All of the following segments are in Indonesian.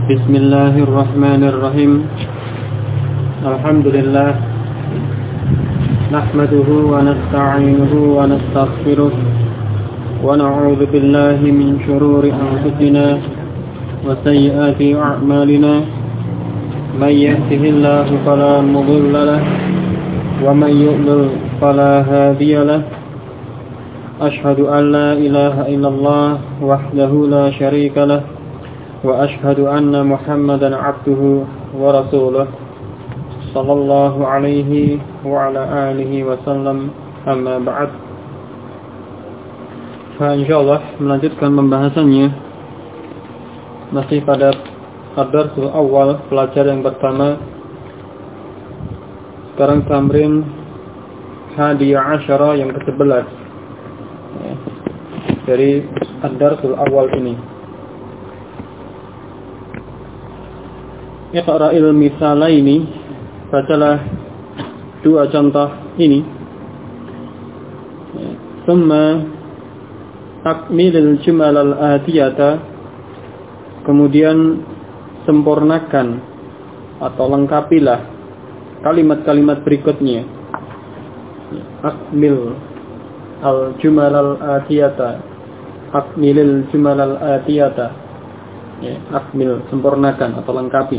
Bismillahirrahmanirrahim. Alhamdulillah. Nahmaduhu wa nasta'inuhu wa nastaghfiruh. Wa na'udzu billahi min shururi anfusina wa sayyiati a'malina. May yahdihillahu fala mudilla lahu wa may yudlil fala hadiya lahu. Ashhadu an la ilaha illallah wahdahu la syarika lahu wa ashhadu anna Muhammadan abduhu wa rasuluh sallallahu alaihi wa ala alihi wa sallam, amma ba'd. Insyaallah melanjutkan pembahasannya masih pada ad-darsul awal, pelajaran yang pertama. Sekarang tamrin hadiyah asyara yang ke-11 dari ad-darsul awal ini. Iqra'il misalaini, bacalah dua contoh ini. Thumma takmilil jumal al-atiyata, kemudian sempurnakan atau lengkapilah kalimat-kalimat berikutnya. Akmil al-jumal al-atiyata, akmilil jumal al-atiyata, akmil, sempurnakan atau lengkapi.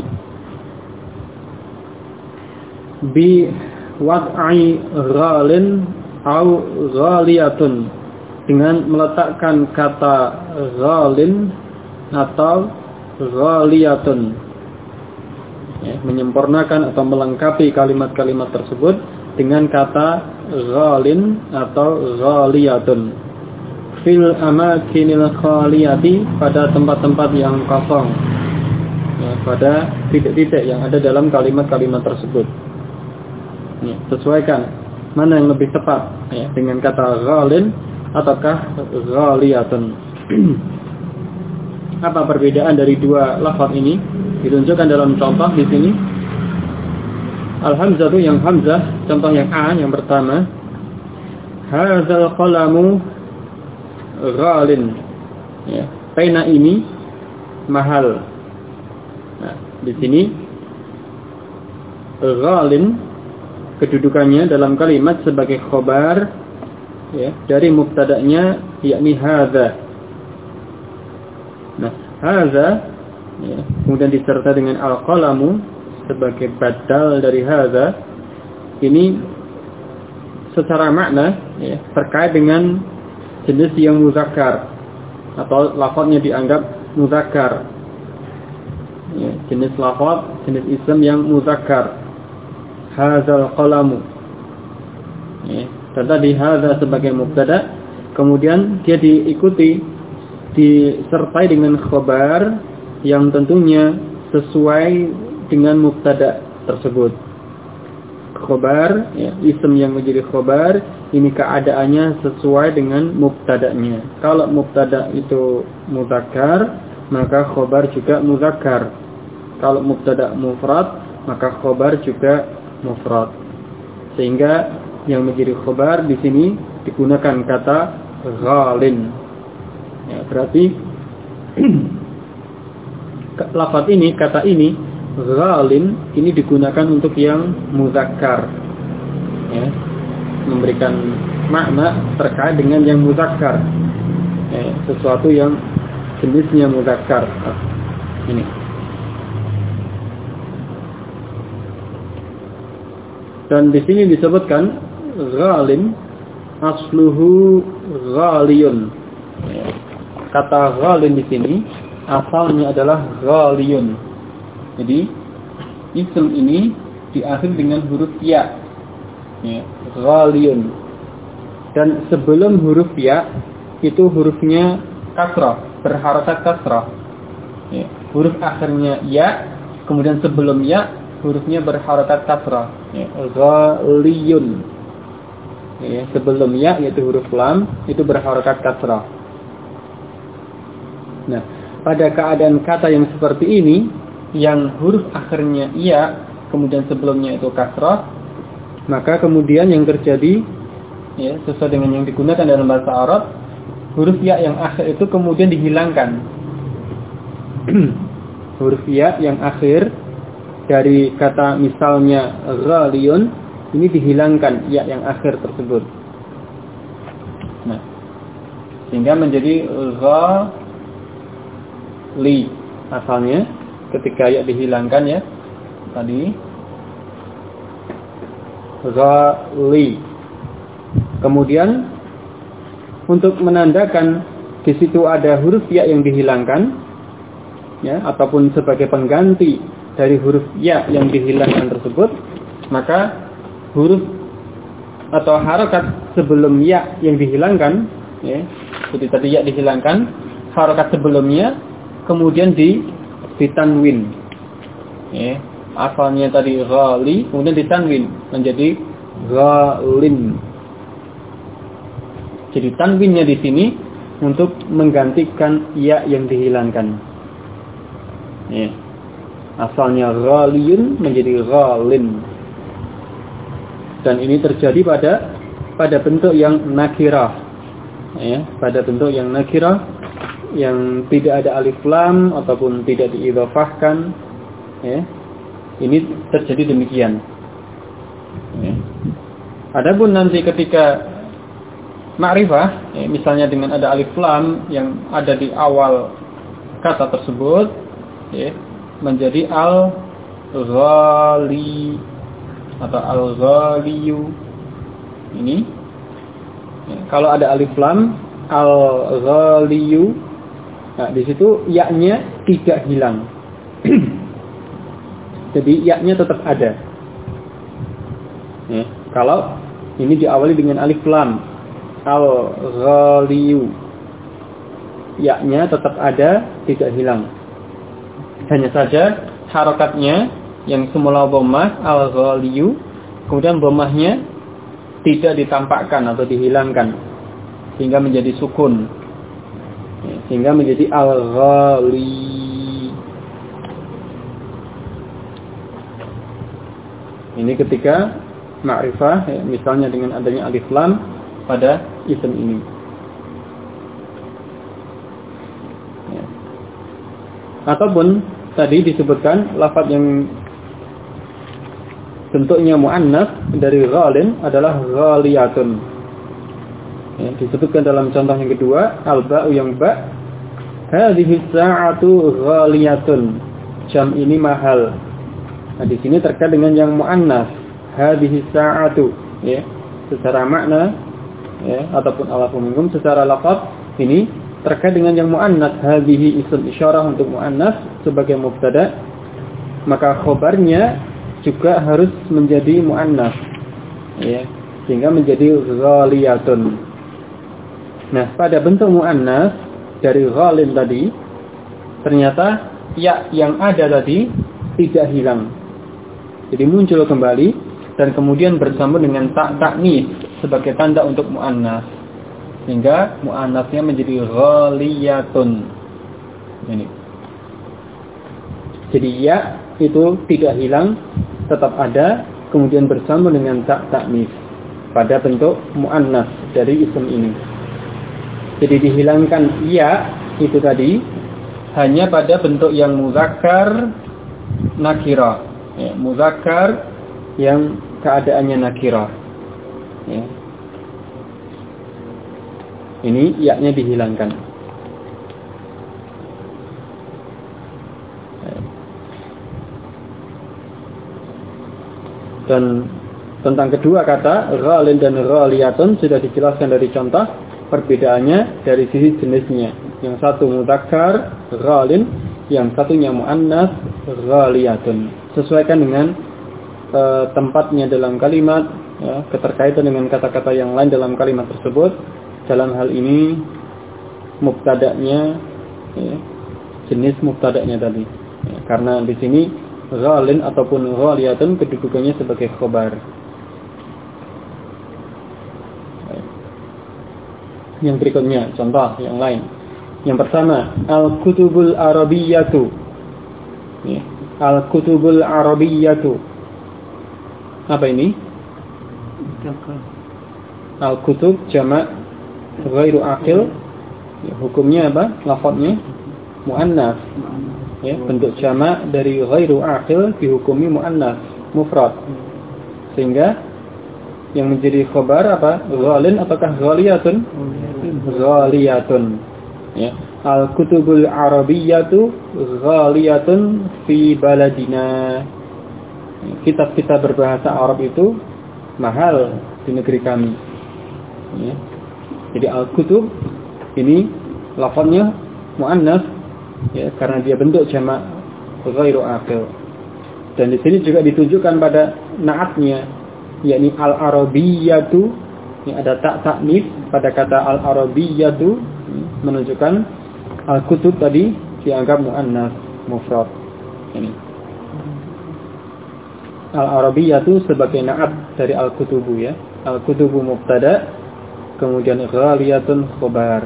Bi wad'i ghalin au ghaliyatun, dengan meletakkan kata ghalin atau ghaliyatun, menyempurnakan atau melengkapi kalimat-kalimat tersebut dengan kata ghalin atau ghaliyatun. Fil amakinil khaliyati, pada tempat-tempat yang kosong, pada titik-titik yang ada dalam kalimat-kalimat tersebut. Sesuaikan mana yang lebih tepat, dengan kata ghalin ataukah ghaliyatun. Apa perbedaan dari dua lafaz ini? Ditunjukkan dalam contoh di sini. Al-hamzah, yang hamzah, contoh yang A yang pertama. Hadzal qalamu ghalin, pena ini mahal. Nah, di sini ghalin kedudukannya dalam kalimat sebagai khobar, dari mubtada'nya, yakni hadza. Nah, hadza, kemudian disertai dengan al-qalamu sebagai badal dari hadza. Ini secara makna terkait dengan jenis yang muzakkar atau lafaznya dianggap muzakkar. Jenis lafaz, jenis isim yang muzakkar. Hadzal qalamu. Dan tadi hadza sebagai mubtada, kemudian dia disertai dengan khabar yang tentunya sesuai dengan mubtada tersebut. Khabar, isim yang menjadi khabar, ini keadaannya sesuai dengan mubtada'nya. Kalau mubtada itu muzakkar, maka khabar juga muzakkar. Kalau mubtada mufrad, maka khabar juga mufrad. Sehingga yang menjadi khabar di sini digunakan kata ghalin. Berarti lafaz ini, kata ini ghalin, ini digunakan untuk yang muzakkar, memberikan makna terkait dengan yang muzakkar, sesuatu yang jenisnya muzakkar. Ini. Dan di sini disebutkan ghalin asluhu ghaliyun. Kata ghalin di sini asalnya adalah ghaliyun. Jadi isim ini diakhiri dengan huruf ya, ghaliyun. Dan sebelum huruf ya itu hurufnya kasrah, berharakat kasrah. Huruf akhirnya ya, kemudian sebelum ya hurufnya berharakat kasrah, ghaliyun. Sebelum ya yaitu huruf lam itu berharakat kasrah. Nah, pada keadaan kata yang seperti ini, yang huruf akhirnya ya, kemudian sebelumnya itu kasrah, maka kemudian yang terjadi, sesuai dengan yang digunakan dalam bahasa Arab, huruf ya yang akhir itu kemudian dihilangkan. huruf ya yang akhir dari kata misalnya ghaliyun, ini dihilangkan ya yang akhir tersebut. Nah, sehingga menjadi ghali asalnya ketika ya dihilangkan ya tadi ghali. Kemudian untuk menandakan di situ ada huruf ya yang dihilangkan ya ataupun sebagai pengganti dari huruf ya yang dihilangkan tersebut, maka huruf atau harokat sebelum ya yang dihilangkan ya, jadi tadi ya dihilangkan, harokat sebelumnya kemudian ditanwin ya. Asalnya tadi ghali kemudian ditanwin menjadi ghalin. Jadi tanwinnya di sini untuk menggantikan ya yang dihilangkan. Ya. Asalnya ghaliyun menjadi ghalin. Dan ini terjadi pada bentuk yang nakirah. Ya, pada bentuk yang nakirah yang tidak ada alif lam ataupun tidak diidhofahkan. Ya. Ini terjadi demikian. Ya. Adapun nanti ketika ma'rifah, ya, misalnya dengan ada alif lam yang ada di awal kata tersebut, ya, menjadi al-ghali atau al-ghaliyu. Ini ya, kalau ada alif lam al-ghaliyu, nah di situ ya-nya tidak hilang. Jadi ya-nya tetap ada. Ya, kalau ini diawali dengan alif lam al-ghaliyu, ya-nya tetap ada, tidak hilang. Hanya saja harokatnya yang semula dhammah al-ghaliyu, kemudian dhammahnya tidak ditampakkan atau dihilangkan sehingga menjadi sukun. Ya, sehingga menjadi al-ghali. Ini ketika ma'rifah ya, misalnya dengan adanya alif lam pada isim ini. Ya. Ataupun tadi disebutkan lafaz yang bentuknya muannats dari ghalin adalah ghaliyatun. Ya, disebutkan dalam contoh yang kedua, al-ba'u yang ba, hadhihi sa'atu ghaliyatun. Jam ini mahal. Nah, di sini terkait dengan yang muannats, hadhihi sa'atu, ya. Secara makna ya, ataupun alaful minhum secara lafaz ini terkait dengan yang muannats, hadhihi isim isyarah untuk muannats sebagai mubtada, maka khobarnya juga harus menjadi muannats ya, sehingga menjadi ghaliyatun. Nah, pada bentuk muannats dari ghalin tadi ternyata ya yang ada tadi tidak hilang. Jadi muncul kembali dan kemudian bersambung dengan ta'nis sebagai tanda untuk muannats, sehingga muannatsnya menjadi ghaliyatun. Ini. Jadi ya itu tidak hilang, tetap ada, kemudian bersambung dengan ta'nis pada bentuk muannats dari isim ini. Jadi dihilangkan ya itu tadi hanya pada bentuk yang muzakkar nakirah, ya, muzakkar yang keadaannya nakirah. Ya. Ini ya-nya dihilangkan. Dan tentang kedua kata ghalin dan ghaliyatun sudah dijelaskan dari contoh perbedaannya dari sisi jenisnya. Yang satu mudzakkar ghalin, yang satunya muannats ghaliyatun. Sesuaikan dengan tempatnya dalam kalimat, ya, keterkaitan dengan kata-kata yang lain dalam kalimat tersebut. Dalam hal ini mubtada'nya ya, jenis mubtada'nya tadi. Ya, karena di sini ghalin ataupun ghaliyatun kedudukannya sebagai khobar. Yang berikutnya contoh yang lain. Yang pertama, al-kutubul arabiyyatu. Ya, al-kutubul arabiyyatu. Apa ini? Al-kutub jamak ghairu aqil. Ya, hukumnya apa? Lafadznya muannats. ya, bentuk jamak dari ghairu aqil dihukumi muannas mufrad. Sehingga yang menjadi khabar apa? Ghalin ataukah ghaliyatun? Ghaliyatun. Ya. Al-kutubul arabiyyatu ghaliyatun fi baladina. Kitab-kitab berbahasa Arab itu mahal di negeri kami. Ya. Jadi al-kutub ini lafaznya muannas, ya, karena dia bentuk jamak ghairu aqil. Dan di sini juga ditunjukkan pada naatnya, yakni al-arabiyyatu. Ini ada tak taknis pada kata al-arabiyyatu, menunjukkan al-kutub tadi dianggap muannas mufrad. Ini al-arabiyyatu sebagai naat dari al-kutubu, ya. Al-kutubu mubtada, kemudian ghaliyatun khabar.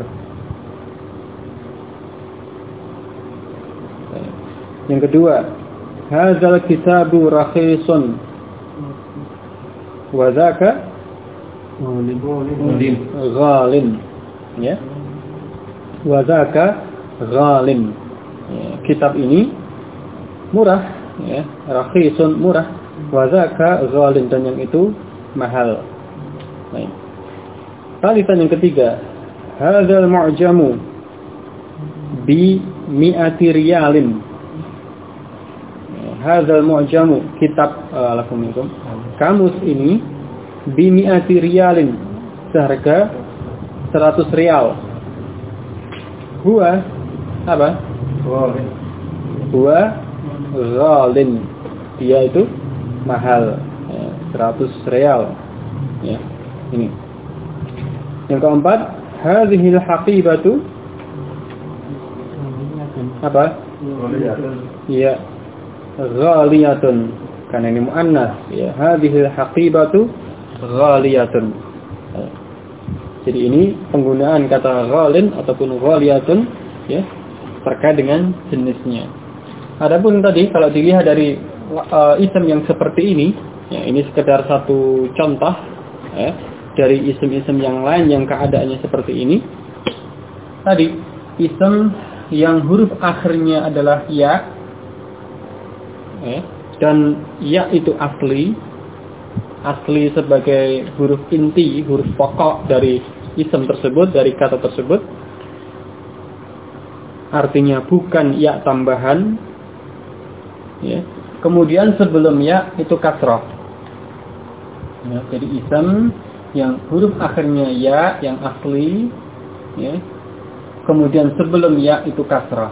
Yang kedua, hadzal kitabu rakhisun wa dzaka ghalin, ya. Wa dzaka ghalin. Ya, kitab ini murah, ya, rakhisun murah, wa dzaka ghalin, dan yang itu mahal. Baik. Talitan yang ketiga, hadzal mu'jamu bi mi'ati riyalin. Hadzal mu'jamu, kitab alafumikum, kamus ini bi mi'ati riyalin, seharga 100 rial. Huwa apa? Huwa ghalin, dia itu mahal, ya, 100 rial, ya. Ini. Yang keempat, hadhil haqibatu apa? Ya, ghaliyatun, karena ini muannas, ya. Hadhil haqibatu ghaliyatun. Jadi ini penggunaan kata ghalin ataupun ghaliyatun, ya, terkait dengan jenisnya. Adapun tadi kalau dilihat dari isim yang seperti ini, ya, ini sekedar satu contoh, ya, dari isim-isim yang lain yang keadaannya seperti ini. Tadi isim yang huruf akhirnya adalah ya, dan ya itu asli sebagai huruf inti, huruf pokok dari isim tersebut, dari kata tersebut. Artinya bukan ya tambahan, ya. Kemudian sebelum ya itu kasrah, ya. Jadi isim yang huruf akhirnya ya, yang asli, ya. Kemudian sebelum ya itu kasrah,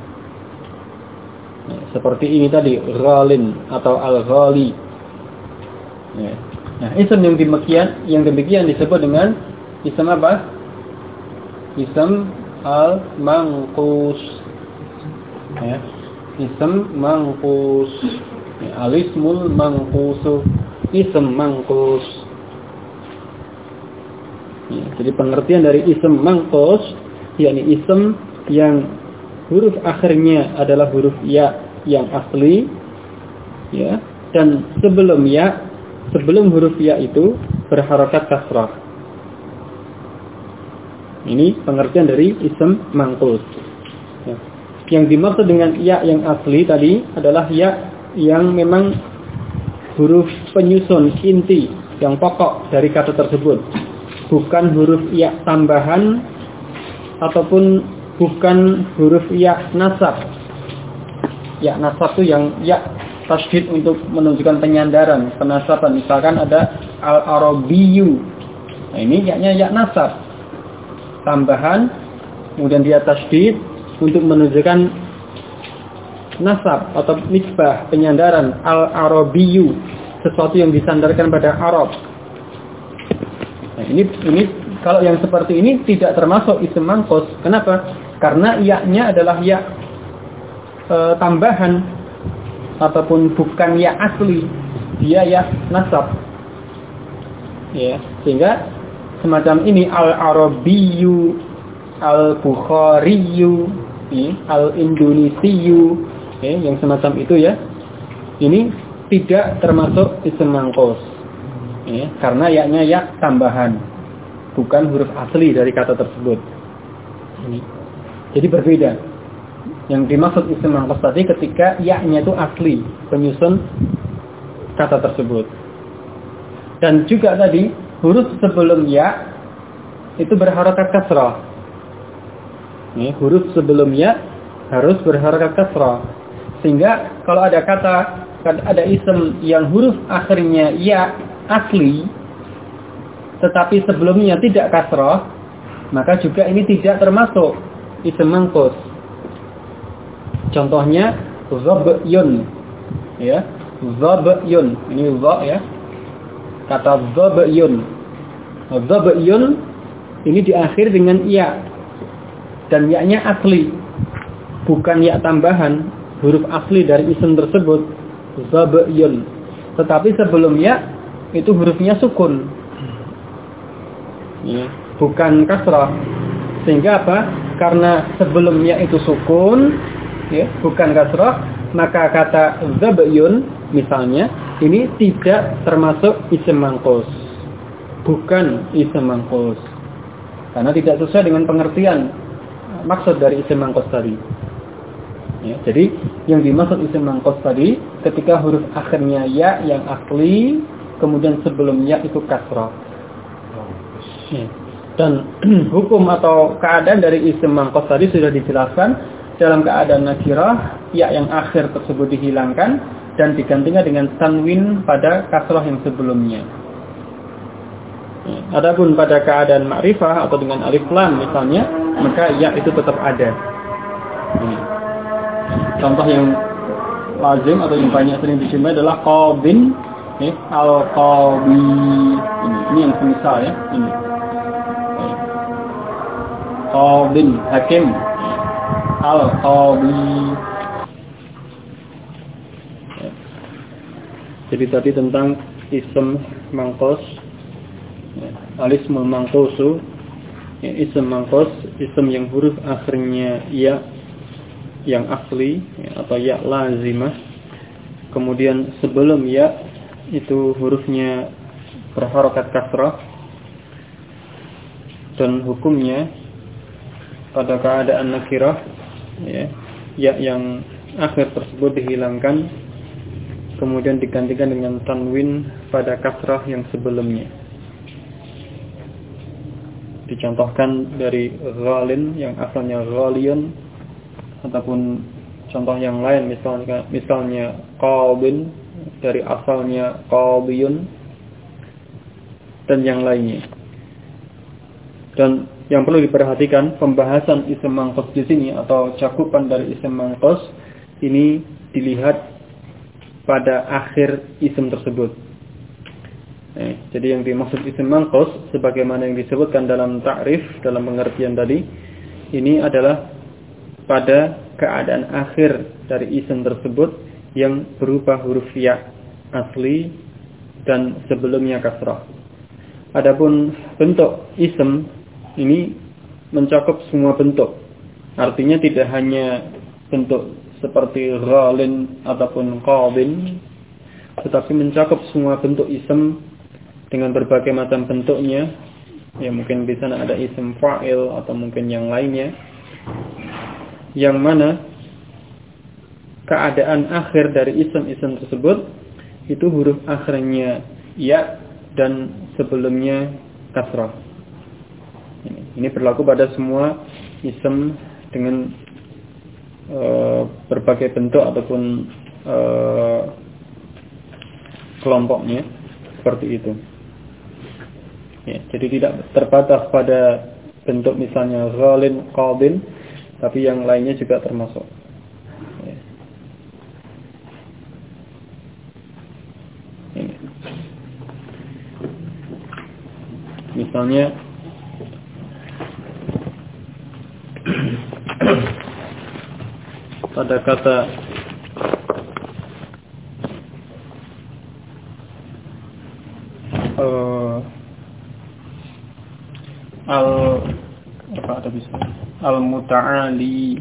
ya, seperti ini tadi, ghalin atau al-ghali, ya. Nah, isim yang demikian disebut dengan isim apa? Isim al-manqus, ya. Isim manqus, ya. Al-ismul manqusu, isim manqus. Ya, jadi pengertian dari isim manqus, yakni isim yang huruf akhirnya adalah huruf ya yang asli, ya, dan sebelum huruf ya itu berharokat kasrah. Ini pengertian dari isim manqus. Ya. Yang dimaksud dengan ya yang asli tadi adalah ya yang memang huruf penyusun inti yang pokok dari kata tersebut, bukan huruf ya tambahan ataupun bukan huruf ya nasab. Ya nasab itu yang ya tasydid untuk menunjukkan penyandaran, penasaban. Misalkan ada al-arabiyyu. Nah, ini ya-nya ya nasab. Tambahan, kemudian dia tasydid untuk menunjukkan nasab atau nisbah, penyandaran, al-arabiyyu, sesuatu yang disandarkan pada Arab. Nah, ini kalau yang seperti ini tidak termasuk isim manqus. Kenapa? Karena ya-nya adalah ya tambahan ataupun bukan ya asli, dia ya nasab. Ya, sehingga semacam ini al-arabiyyu, al-bukhariyyu, al-indonesiyu, yang semacam itu, ya. Ini tidak termasuk isim manqus. Ya, karena ya-nya ya tambahan, bukan huruf asli dari kata tersebut. Ini. Jadi berbeda. Yang dimaksud isim mangkos tadi ketika ya-nya itu asli penyusun kata tersebut. Dan juga tadi huruf sebelum ya itu berharokat kasrah. Huruf sebelum ya harus berharokat kasrah. Sehingga kalau ada isim yang huruf akhirnya ya asli tetapi sebelumnya tidak kasrah, maka juga ini tidak termasuk isim mangkos. Contohnya zabyun, ya, zabyun. Ini za, ya. Kata zabyun. Zabyun ini diakhir dengan ya. Dan ya-nya asli. Bukan ya tambahan, huruf asli dari isim tersebut, zabyun. Tetapi sebelum ya itu hurufnya sukun. Ya, bukan kasrah. Sehingga apa? Karena sebelumnya itu sukun, ya, bukan kasrah, maka kata zabyun misalnya ini tidak termasuk isim mangkos. Bukan isim mangkos. Karena tidak sesuai dengan pengertian maksud dari isim mangkos tadi. Ya, jadi yang dimaksud isim mangkos tadi ketika huruf akhirnya ya yang asli, kemudian sebelumnya itu kasrah. Ya. Dan hukum atau keadaan dari isim mangkos tadi sudah dijelaskan. Dalam keadaan nakirah, ya yang akhir tersebut dihilangkan dan digantikan dengan tanwin pada kasrah yang sebelumnya. Adapun pada keadaan ma'rifah atau dengan alif lam misalnya, maka ya itu tetap ada. Contoh yang lazim atau yang banyak sering dijumpai adalah qadin, al-qadi. Ini yang semisal, ya. Ini. Qadin, hakim. Al-qadi. Jadi tadi tentang isim mangkos, alismul mangkosu, isim mangkos, isim yang huruf akhirnya ya yang asli, atau ya lazimah. Kemudian sebelum ya itu hurufnya berharokat kasrah, dan hukumnya pada keadaan nakirah, ya yang akhir tersebut dihilangkan kemudian digantikan dengan tanwin pada kasrah yang sebelumnya. Dicontohkan dari ghalin yang asalnya ghaliyun, ataupun contoh yang lain misalnya qadin dari asalnya qadiyun, dan yang lainnya. Dan yang perlu diperhatikan, pembahasan isim mangkos di sini atau cakupan dari isim mangkos ini dilihat pada akhir isim tersebut. Jadi yang dimaksud isim mangkos sebagaimana yang disebutkan dalam ta'rif, dalam pengertian tadi, ini adalah pada keadaan akhir dari isim tersebut yang berupa huruf ya asli dan sebelumnya kasrah. Adapun bentuk isim ini mencakup semua bentuk. Artinya tidak hanya bentuk seperti ghalin ataupun qadin, tetapi mencakup semua bentuk isim dengan berbagai macam bentuknya. Ya, mungkin di sana ada isim fa'il atau mungkin yang lainnya, yang mana keadaan akhir dari isim-isim tersebut itu huruf akhirnya ya dan sebelumnya kasrah. Ini berlaku pada semua isim dengan berbagai bentuk ataupun kelompoknya seperti itu. Ya, jadi tidak terbatas pada bentuk misalnya ghalin, qadin, tapi yang lainnya juga termasuk. Ya. Ini. Misalnya pada kata al-muta'ali,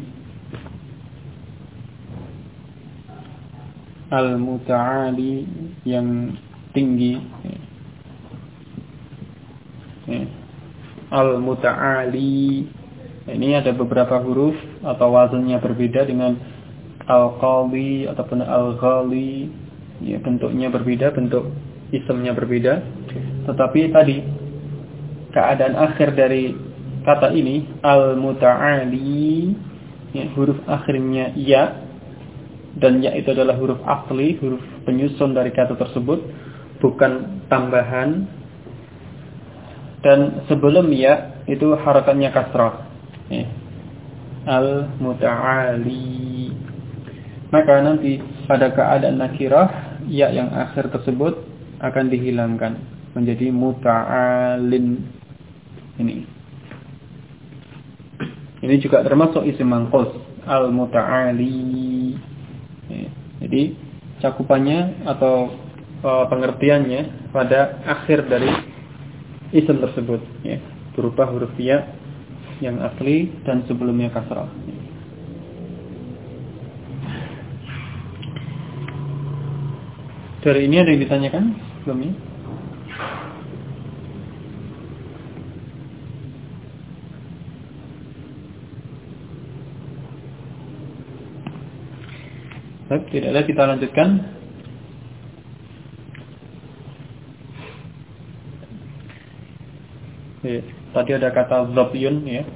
al-muta'ali yang tinggi, al-muta'ali Ini ada beberapa huruf atau wazannya berbeda dengan al-qali ataupun al-ghali. Ya, bentuknya berbeda, bentuk isimnya berbeda. Tetapi tadi keadaan akhir dari kata ini al-muta'ali, ya, huruf akhirnya ya, dan ya itu adalah huruf asli, huruf penyusun dari kata tersebut, bukan tambahan. Dan sebelum ya itu harakatnya kasrah, ya. Al-muta'ali. Maka nanti pada keadaan nakirah, ya yang akhir tersebut akan dihilangkan menjadi muta'alin. Ini juga termasuk isim manqus, al-muta'ali. Ya. Jadi cakupannya atau pengertiannya pada akhir dari isim tersebut, ya, berupa huruf ya yang asli dan sebelumnya kasrah. Dari ini ada yang ditanyakan sebelumnya? Baik, tidak ada, kita lanjutkan. Ya, tadi ada kata zobyun, ya.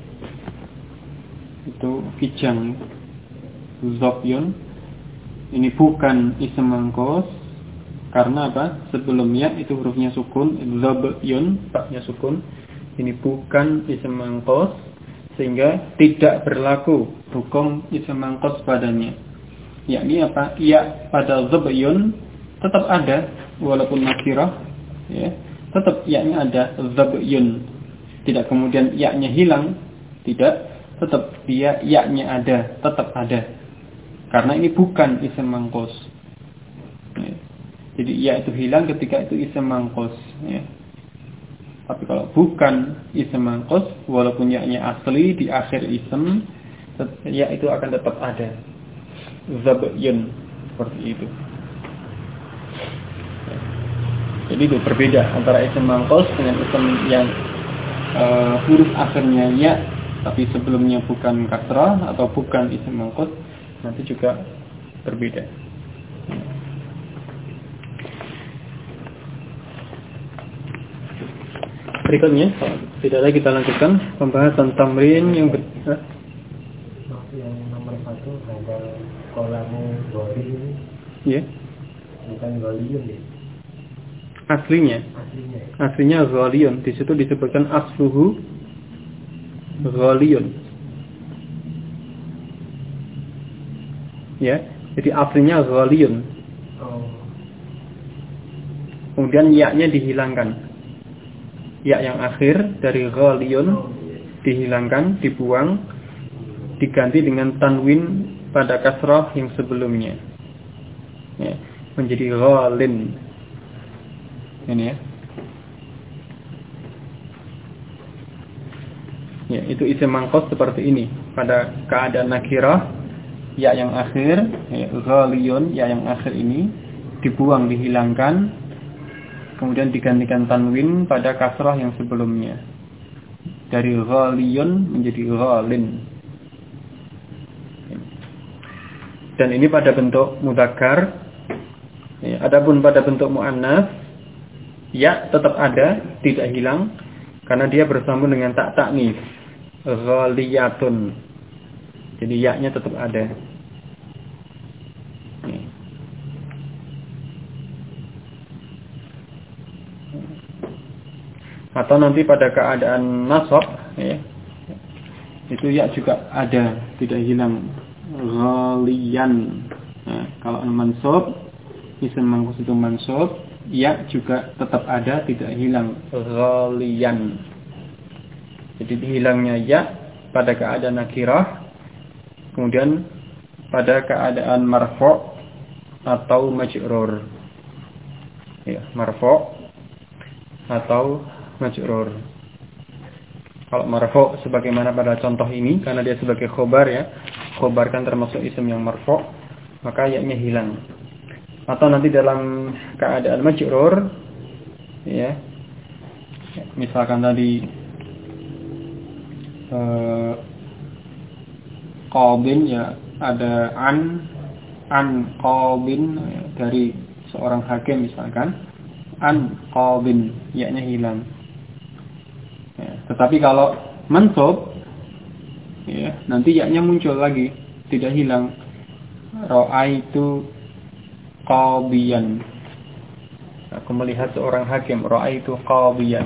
Itu kijang. Zobyun. Ini bukan isim manqus. Karena apa? Sebelumnya itu hurufnya sukun, zobyun, taknya sukun. Ini bukan isim manqus, sehingga tidak berlaku hukum isim manqus padanya. Yakni apa? Ya pada zobyun tetap ada walaupun nakirah, ya. Tetap ya-nya ada, zobyun. Tidak kemudian ya-nya hilang, tidak, tetap dia ya-nya ada, tetap ada. Karena ini bukan isim manqus. Ya. Jadi ya itu hilang ketika itu isim manqus, ya. Tapi kalau bukan isim manqus, walaupun ya-nya asli di akhir isim, ya itu akan tetap ada. Zabyun, seperti itu. Jadi itu berbeda antara isim manqus dengan isim yang huruf akhirnya ya tapi sebelumnya bukan kasrah atau bukan isim manqus, nanti juga berbeda. Berikutnya, tidak lagi kita lanjutkan pembahasan tamrin yang yang nomor 1 ada kolamu goli, ya. Bukan goliyun, ya. Aslinya ghaliyun. Di situ disebutkan asluhu ghaliyun. Ya, jadi aslinya ghaliyun. Kemudian ya-nya dihilangkan. Ya yang akhir dari ghaliyun dihilangkan, dibuang, diganti dengan tanwin pada kasrah yang sebelumnya. Ya, menjadi ghalin. Ini ya. Ya, itu isim manqus seperti ini. Pada keadaan nakirah, ya yang akhir, ya, ghaliyun, ya yang akhir ini dibuang, dihilangkan, kemudian digantikan tanwin pada kasrah yang sebelumnya. Dari ghaliyun menjadi ghalin. Dan ini pada bentuk mudzakkar. Ya, adapun pada bentuk muannats, ya tetap ada, tidak hilang, karena dia bersambung dengan tak ta'nits, ghaliyatun. Jadi ya-nya tetap ada. Atau nanti pada keadaan nasab, ya, itu ya juga ada, tidak hilang, ghaliyan. Nah, kalau mansub, isim manqus itu mansub, ya juga tetap ada, tidak hilang, ghaliyan. Jadi hilangnya ya pada keadaan nakirah, kemudian pada keadaan marfu' atau majrur. Ya, marfu' atau majrur. Kalau marfu' sebagaimana pada contoh ini, karena dia sebagai khobar, ya, khobar kan termasuk isim yang marfu', maka ya-nya hilang. Atau nanti dalam keadaan majrur, ya, misalkan tadi qadin ya ada an qadin ya, dari seorang hakim misalkan, an qadin ya-nya hilang. Ya, tetapi kalau mansub ya, nanti ya-nya muncul lagi, tidak hilang. Ra'aitu qadiyan. Aku melihat seorang hakim, ra'aitu qadiyan.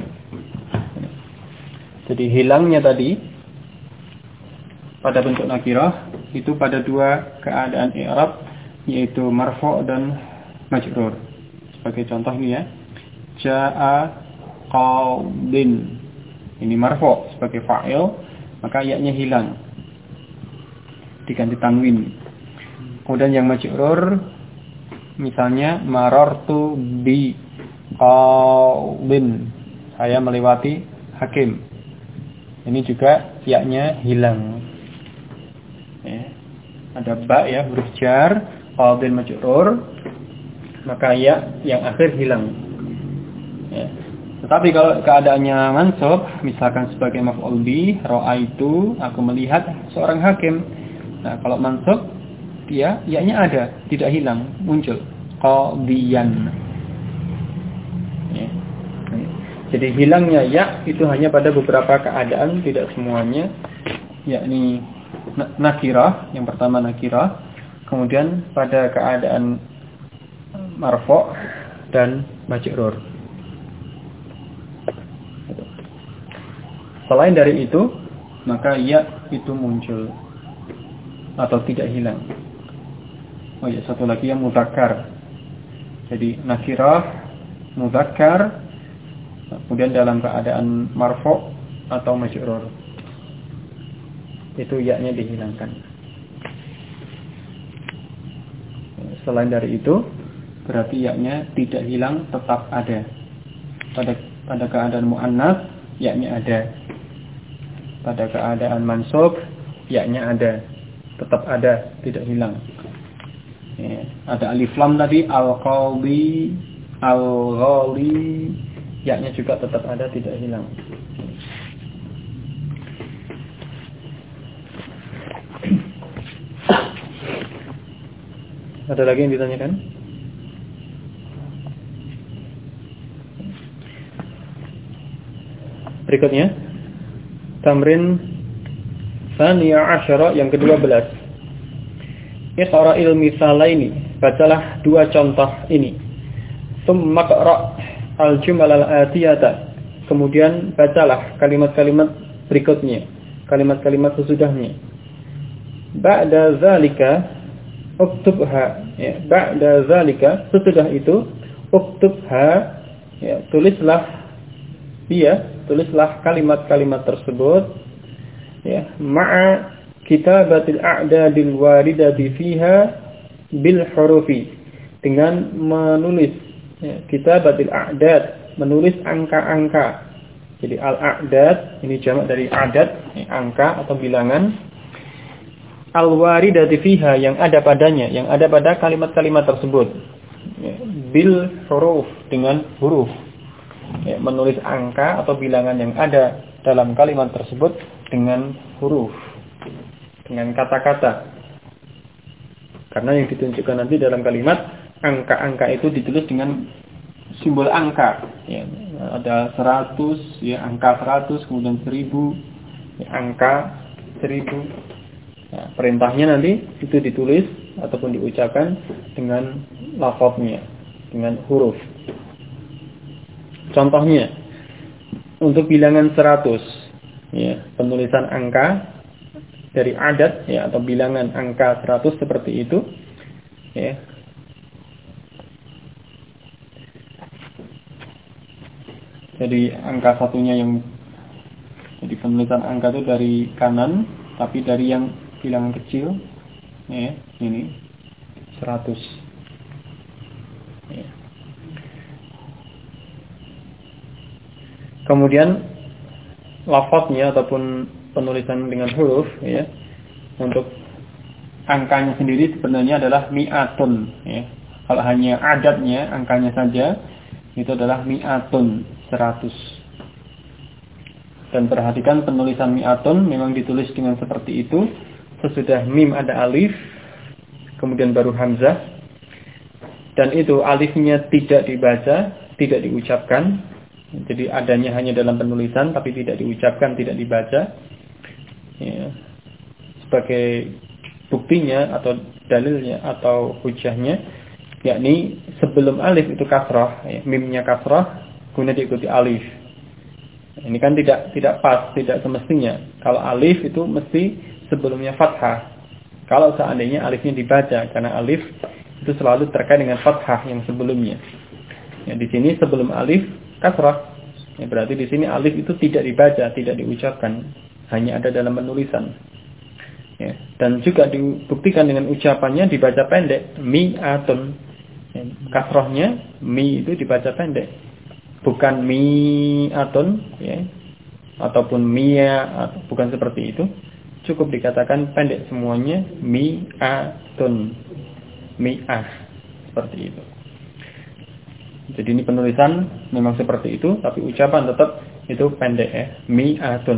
Jadi hilangnya tadi pada bentuk nakirah itu pada dua keadaan i'rab, yaitu marfu' dan majrur. Sebagai contoh ini ya, jaa qadin. Ini marfu' sebagai fa'il, maka ya-nya hilang, diganti tanwin. Kemudian yang majrur misalnya marartu bi qadin, saya melewati hakim. Ini juga ya-nya hilang. Ya. Ada ba ya, huruf jar, qadin majrur, maka ya yang akhir hilang. Ya. Tetapi kalau keadaannya mansub, misalkan sebagai maf'ul bi, ra'aitu, aku melihat seorang hakim. Nah, kalau mansub dia ya-nya ada, tidak hilang, muncul qadiyan. Ya. Jadi hilangnya ya itu hanya pada beberapa keadaan, tidak semuanya. Yakni nakirah, yang pertama nakirah, kemudian pada keadaan marfu' dan majrur. Selain dari itu, maka ya itu muncul atau tidak hilang. Oh ya, satu lagi yang mudzakkar. Jadi nakirah, mudzakkar, kemudian dalam keadaan marfu' atau majrur, itu ya-nya dihilangkan. Selain dari itu, berarti ya-nya tidak hilang, tetap ada. Pada keadaan muannats, ya-nya ada. Pada keadaan mansub, ya-nya ada, tetap ada, tidak hilang. Ya, ada alif lam tadi, al-qadhi, al-ghali, ya-nya juga tetap ada, tidak hilang. Ada lagi yang ditanyakan? Berikutnya, tamrin tsaniya asyara yang ke-12. Iqra'il misalaini, bacalah dua contoh ini. Tsumma qra' al-jumal al-atiyata, kemudian bacalah kalimat-kalimat berikutnya, kalimat-kalimat sesudahnya. Ba'da zalika uktubha, ya, ba'da zalika, sesudah itu, uktubha, ya, tulislah kalimat-kalimat tersebut, ya, ma'a kitabatil a'dadil waridati fiha bil hurufi, dengan menulis, ya, kitabatil a'dad, menulis angka-angka. Jadi al-a'dad ini jamak dari adat, ya, angka atau bilangan. Al-waridati fiha, yang ada padanya, yang ada pada kalimat-kalimat tersebut, ya, bil huruf, dengan huruf, ya, menulis angka atau bilangan yang ada dalam kalimat tersebut dengan huruf, dengan kata-kata. Karena yang ditunjukkan nanti dalam kalimat, angka-angka itu ditulis dengan simbol angka, ya, ada 100, ya, angka 100, kemudian 1000, ya, angka 1000. Ya, perintahnya nanti itu ditulis ataupun diucapkan dengan lafadznya, dengan huruf. Contohnya, untuk bilangan 100, ya, penulisan angka dari adat, ya, atau bilangan angka 100 seperti itu, ya. Jadi angka satunya yang, jadi penulisan angka itu dari kanan, tapi dari yang bilangan kecil, ya, ini 100. Ya. Kemudian lafadznya ataupun penulisan dengan huruf, ya, untuk angkanya sendiri sebenarnya adalah mi'atun, ya. Kalau hanya adatnya, angkanya saja, itu adalah mi'atun, 100. Dan perhatikan penulisan mi'atun memang ditulis dengan seperti itu, sesudah mim ada alif, kemudian baru hamzah, dan itu alifnya tidak dibaca, tidak diucapkan. Jadi adanya hanya dalam penulisan tapi tidak diucapkan, tidak dibaca. Ya. Sebagai buktinya atau dalilnya atau hujahnya, yakni sebelum alif itu kasrah, ya, mimnya kasrah, kemudian diikuti alif. Ini kan tidak pas, tidak semestinya. Kalau alif itu mesti sebelumnya fathah. Kalau seandainya alifnya dibaca, karena alif itu selalu terkait dengan fathah yang sebelumnya. Ya, di sini sebelum alif kasrah. Ya, berarti di sini alif itu tidak dibaca, tidak diucapkan, hanya ada dalam penulisan. Ya, dan juga dibuktikan dengan ucapannya dibaca pendek, mi'atun. Ya, kasrahnya mi itu dibaca pendek. Bukan mi'atun, ya, ataupun mia, atau bukan seperti itu. Cukup dikatakan pendek semuanya, mi'atun, mi'ah, seperti itu. Jadi ini penulisan memang seperti itu, tapi ucapan tetap itu pendek, ya, mi'atun.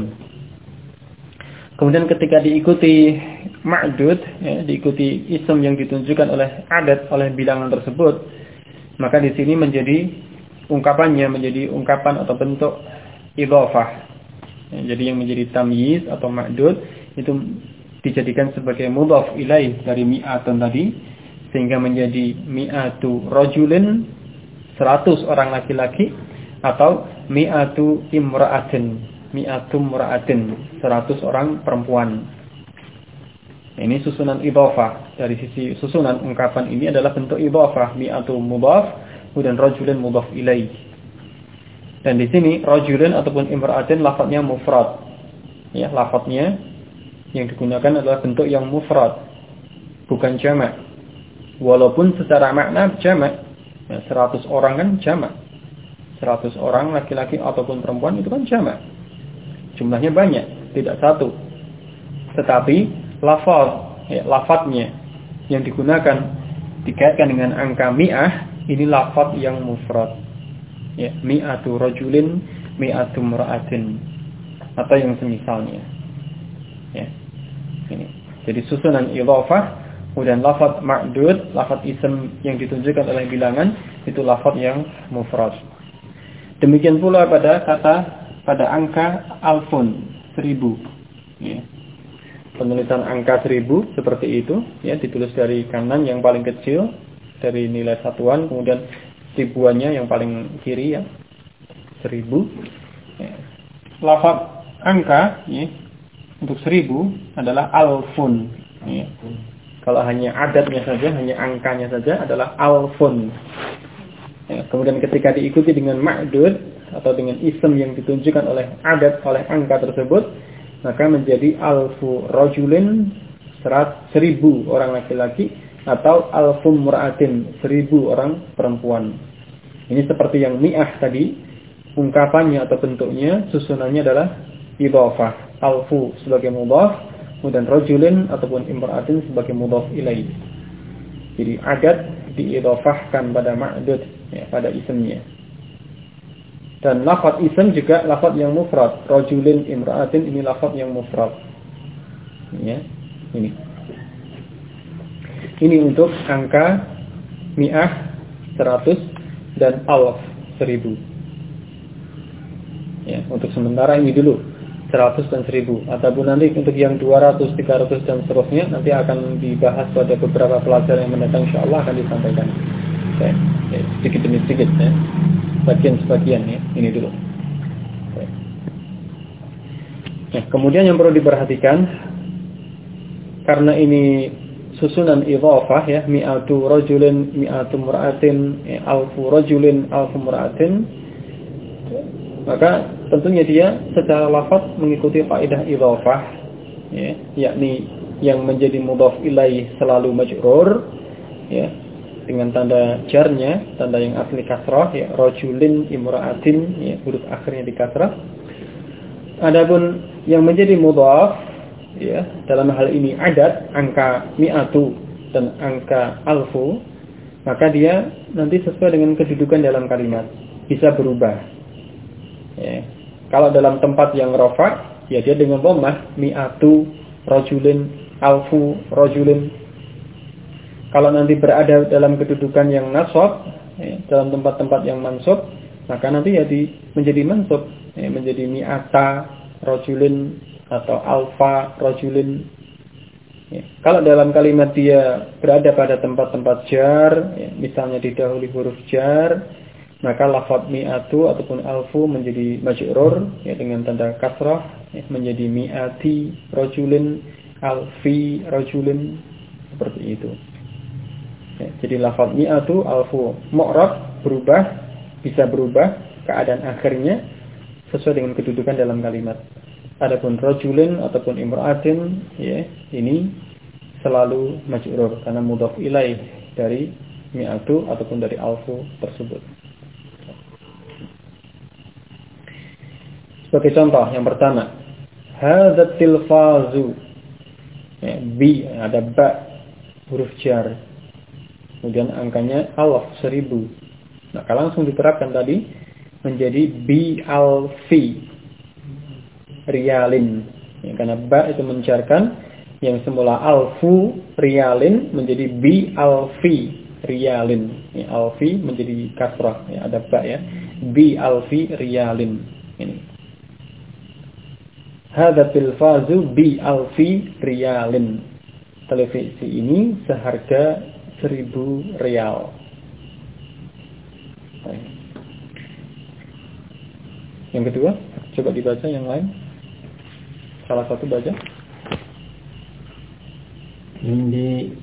Kemudian ketika diikuti ma'dud, ya, diikuti ism yang ditunjukkan oleh adat, oleh bilangan tersebut, maka di sini menjadi ungkapannya menjadi ungkapan atau bentuk idhofah. Ya, jadi yang menjadi tamyiz atau ma'dud itu dijadikan sebagai mudhaf ilaih dari mi'atun tadi, sehingga menjadi mi'atu rajulin, 100 orang laki-laki, atau mi'atu imra'atin, mi'atu imra'atin, 100 orang perempuan. Ini susunan idhofah. Dari sisi susunan ungkapan ini adalah bentuk idhofah, mi'atu mudhaf, kemudian rajulin mudhaf ilaih. Dan di sini rajulin ataupun imra'atin lafadznya mufrad. Ya, lafadznya yang digunakan adalah bentuk yang mufrad, bukan jamak. Walaupun secara makna jamak. Ya, 100 orang kan jamak. 100 orang laki-laki ataupun perempuan itu kan jamak. Jumlahnya banyak, tidak satu. Tetapi lafadznya yang digunakan dikaitkan dengan angka mi'ah, ini lafaz yang mufrad. Ya, mi'atu rajulin, mi'atu imra'atin, atau yang semisalnya. Ya. Ini. Jadi susunan idhofah, kemudian lafaz ma'dud, lafaz ism yang ditunjukkan oleh bilangan, itu lafaz yang mufrad. Demikian pula pada angka alfun, 1000. Ya. Penulisan angka 1000 seperti itu, ya, ditulis dari kanan yang paling kecil, dari nilai satuan, kemudian ribuannya yang paling kiri, ya, 1000. Ya. Lafaz angka, ya, untuk 1000 adalah alfun. Ya. Kalau hanya adatnya saja, hanya angkanya saja adalah alfun. Ya. Kemudian ketika diikuti dengan ma'dud atau dengan ism yang ditunjukkan oleh adat, oleh angka tersebut, maka menjadi alfu rajulin, 1000 orang laki-laki, atau alfum mura'atin, 1000 orang perempuan. Ini seperti yang mi'ah tadi, ungkapannya atau bentuknya, susunannya adalah idhofah. Alfu sebagai mudhaf, kemudian rajulin ataupun imra'atin sebagai mudhaf ilaih. Jadi adat diidhofahkan pada ma'dud, ya, pada isimnya. Dan lafaz ism juga lafaz yang mufrad. Rajulin, imra'atin, ini lafaz yang mufrad. Ya, ini. Ini untuk angka mi'ah, 100, dan alf, 1000. Ya, untuk sementara ini dulu 100 dan 1000. Ataupun nanti untuk yang 200, 300 dan seterusnya nanti akan dibahas pada beberapa pelajaran yang mendatang, insyaallah akan disampaikan. Ya, sedikit demi sedikit, ya. Bagian-bagian, ya. Ini dulu. Nah, kemudian yang perlu diperhatikan, karena ini susunan idhofah, ya, mi'atu rajulin, mi'atu mura'atin, alfu rajulin, alfu mura'atin, maka tentunya dia secara lafaz mengikuti kaidah idhofah, ya, yakni yang menjadi mudhaf ilaih selalu majrur, ya, dengan tanda jarnya, tanda yang asli kasrah, ya, rajulin, imra'atin, ya, huruf akhirnya di kasrah. Adapun yang menjadi mudhaf, ya, dalam hal ini adat, angka mi'atu dan angka alfu, maka dia nanti sesuai dengan kedudukan dalam kalimat, bisa berubah. Ya. Kalau dalam tempat yang rafa', ya dia dengan dhammah, mi'atu rajulin, alfu rajulin. Kalau nanti berada dalam kedudukan yang nasab, dalam tempat-tempat yang mansub, maka nanti ya menjadi mansub, menjadi mi'ata rajulin atau alfa rajulin. Kalau dalam kalimat dia berada pada tempat-tempat jar, misalnya didahului huruf jar, maka lafaz mi'atu ataupun alfu menjadi majrur dengan tanda kasrah, menjadi mi'ati rajulin, alfi rajulin, seperti itu. Jadi lafaz mi'atu alfu mu'rab bisa berubah keadaan akhirnya sesuai dengan kedudukan dalam kalimat. Adapun rajulin ataupun imra'atin ini selalu majrur karena mudhaf ilaih dari mi'atu ataupun dari alfu tersebut. Sebagai contoh yang pertama, hadzal tilfazu, bi ada ba huruf jar. Kemudian angkanya 1000. Maka langsung diterapkan tadi menjadi bi alfi riyalin. Karena ba itu menjarkan yang semula alfu riyalin menjadi bi alfi riyalin. Alfi menjadi kasrah, ada ba ya. Bi alfi riyalin. Ini. Hadza tilfazu bi alfi riyalin. Televisi ini seharga 1000 rial. Yang kedua, coba dibaca yang lain. Salah satu baca. Indi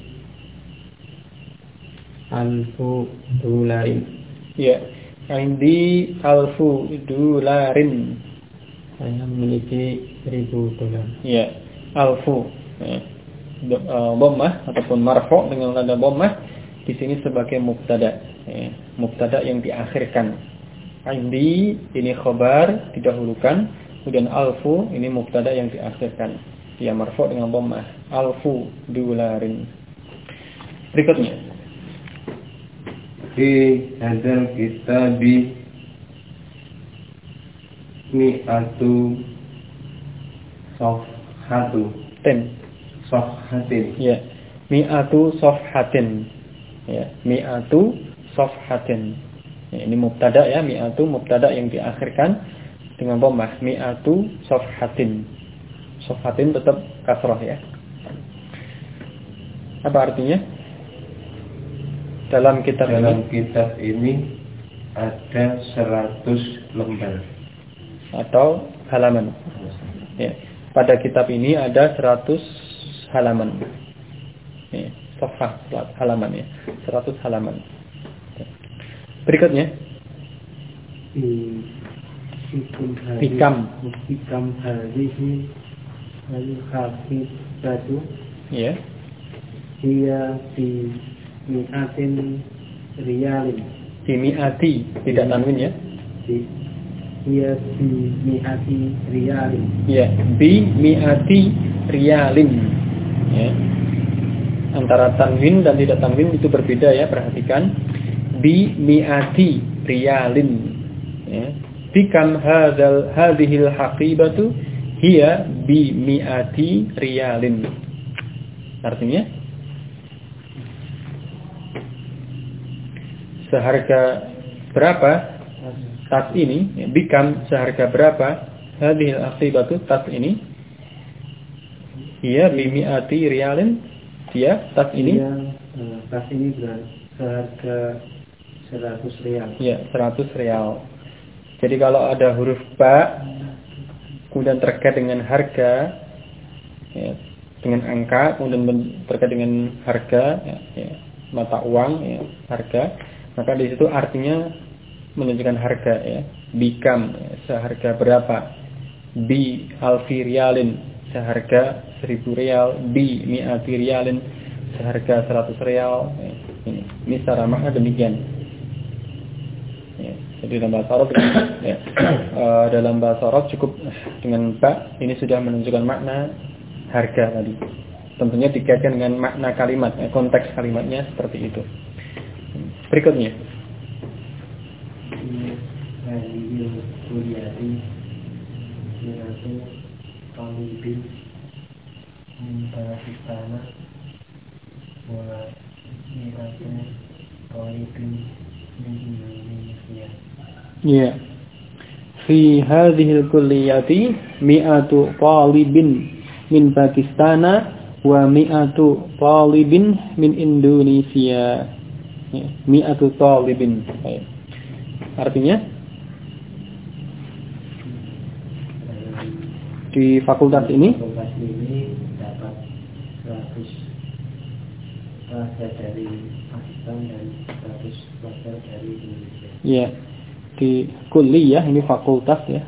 alfu dolarin. Ya, indi alfu dolarin. Saya memiliki 1000 dolar. Ya, alfu. Dhammah ataupun marfu' dengan tanda dhammah di sini sebagai mubtada. Mubtada yang diakhirkan. Indi ini khabar didahulukan, kemudian alfu ini mubtada yang diakhirkan. Dia marfu' dengan dhammah. Alfu dolarin. Berikutnya. Fi hadzal kitabi mi'atu safhatu. Safhatin. Ya, mi'atu safhatin. Ya, mi'atu safhatin. Ya, ini mubtada ya, mi'atu mubtada yang diakhirkan dengan dhammah. Mi'atu safhatin. Safhatin tetap kasrah ya. Apa artinya? Dalam kitab ini ada 100 lembar atau halaman. Ya. Pada kitab ini ada 100 halaman. Safhah halaman ya. 100 halaman. Berikutnya. Hikam hadhihi al-hafizatu. Ya. Hiya fi mi'atin riyalin. Fi mi'ati, tidak tanwin ya. Hiya fi mi'ati riyalin. Ya, bi mi'ati riyalin. Ya. Antara tanwin dan tidak tanwin itu berbeda ya, perhatikan. Bi mi'ati riyalin. Ya. Bikam hadhil haqibatu hiya bi mi'ati riyalin. Artinya seharga berapa tas ini? Bikam seharga berapa? Hadhil haqibatu tas ini. Hiya bi mi'ati riyalin. Dia tas ini. Tas ini seharga 100 rial. Ya, 100 rial. Jadi kalau ada huruf ba kemudian terkait dengan harga ya, dengan angka kemudian terkait dengan harga ya, mata uang ya, harga, maka di situ artinya menunjukkan harga ya. Bikam ya, seharga berapa? Bi alfi rialin seharga 1000 rial, bi mi'ati rialin seharga 100 rial ya. Ini secara makna demikian. Jadi dalam bahasa Arab ya, dalam bahasa Arab cukup dengan ba ini sudah menunjukkan makna harga tadi. Tentunya dikaitkan dengan makna kalimat, konteks kalimatnya seperti itu. Berikutnya. min Pakistan wa mi'atu talibin min Indonesia. Ya. Fi hadhil kulliyati mi'atu talibin min Pakistan wa mi'atu talibin min Indonesia. Ya, mi'atu talibin. Artinya di fakultas ini dapat 100 pelajar dari Pakistan dan 100 pelajar dari Indonesia. Ya, di kuliah ini fakultas ya,